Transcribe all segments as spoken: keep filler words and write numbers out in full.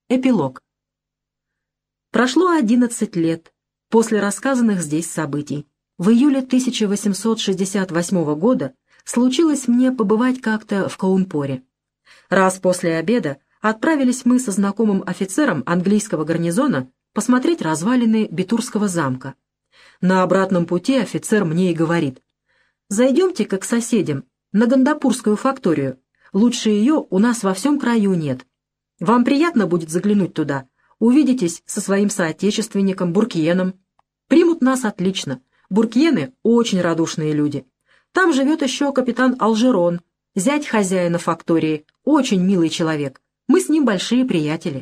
Эпилог. Прошло одиннадцать лет после рассказанных здесь событий. В июле тысяча восемьсот шестьдесят восьмого года случилось мне побывать как-то в Каунпоре. Раз после обеда отправились мы со знакомым офицером английского гарнизона посмотреть развалины Битурского замка. На обратном пути офицер мне и говорит: «Зайдемте-ка к соседям, на Гандапурскую факторию. Лучше ее у нас во всем краю нет. Вам приятно будет заглянуть туда, увидитесь со своим соотечественником Буркьеном. Примут нас отлично. Буркьены очень радушные люди. Там живет еще капитан Алжерон, зять хозяина фактории, очень милый человек. Мы с ним большие приятели».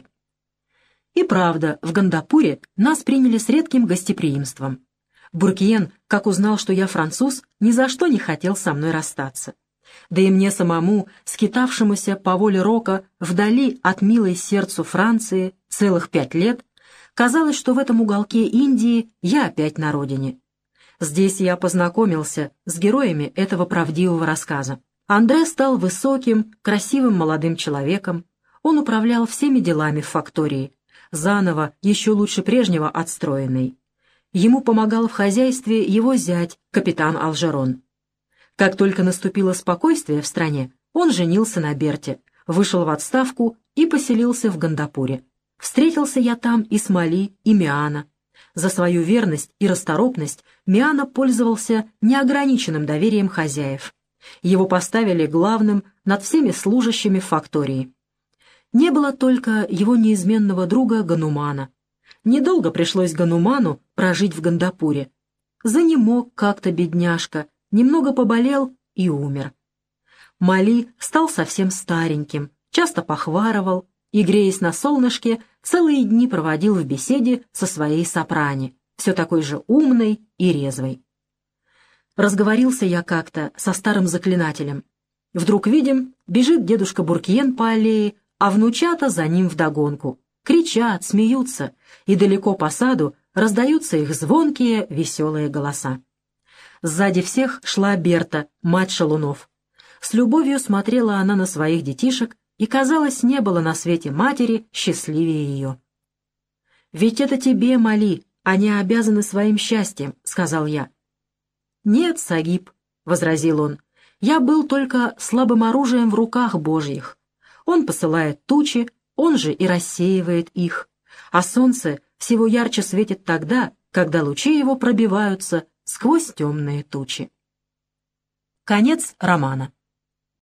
И правда, в Гандапуре нас приняли с редким гостеприимством. Буркьен, как узнал, что я француз, ни за что не хотел со мной расстаться. Да и мне самому, скитавшемуся по воле рока вдали от милой сердцу Франции целых пять лет, казалось, что в этом уголке Индии я опять на родине. Здесь я познакомился с героями этого правдивого рассказа. Андре стал высоким, красивым молодым человеком. Он управлял всеми делами в фактории, заново, еще лучше прежнего отстроенный. Ему помогал в хозяйстве его зять, капитан Алжерон. Как только наступило спокойствие в стране, он женился на Берте, вышел в отставку и поселился в Гандапуре. Встретился я там и с Мали, и Миана. За свою верность и расторопность Миана пользовался неограниченным доверием хозяев. Его поставили главным над всеми служащими в фактории. Не было только его неизменного друга Ганумана. Недолго пришлось Гануману прожить в Гандапуре. Занемог как-то бедняжка, немного поболел и умер. Мали стал совсем стареньким, часто похварывал и, греясь на солнышке, целые дни проводил в беседе со своей сопрани, все такой же умной и резвой. Разговорился я как-то со старым заклинателем. Вдруг видим, бежит дедушка Буркьен по аллее, а внучата за ним вдогонку. Кричат, смеются, и далеко по саду раздаются их звонкие, веселые голоса. Сзади всех шла Берта, мать шалунов. С любовью смотрела она на своих детишек, и, казалось, не было на свете матери счастливее ее. «Ведь это тебе, Мали, они обязаны своим счастьем», — сказал я. «Нет, Сагиб», — возразил он, — «я был только слабым оружием в руках Божьих. Он посылает тучи, он же и рассеивает их, а солнце всего ярче светит тогда, когда лучи его пробиваются сквозь темные тучи». Конец романа.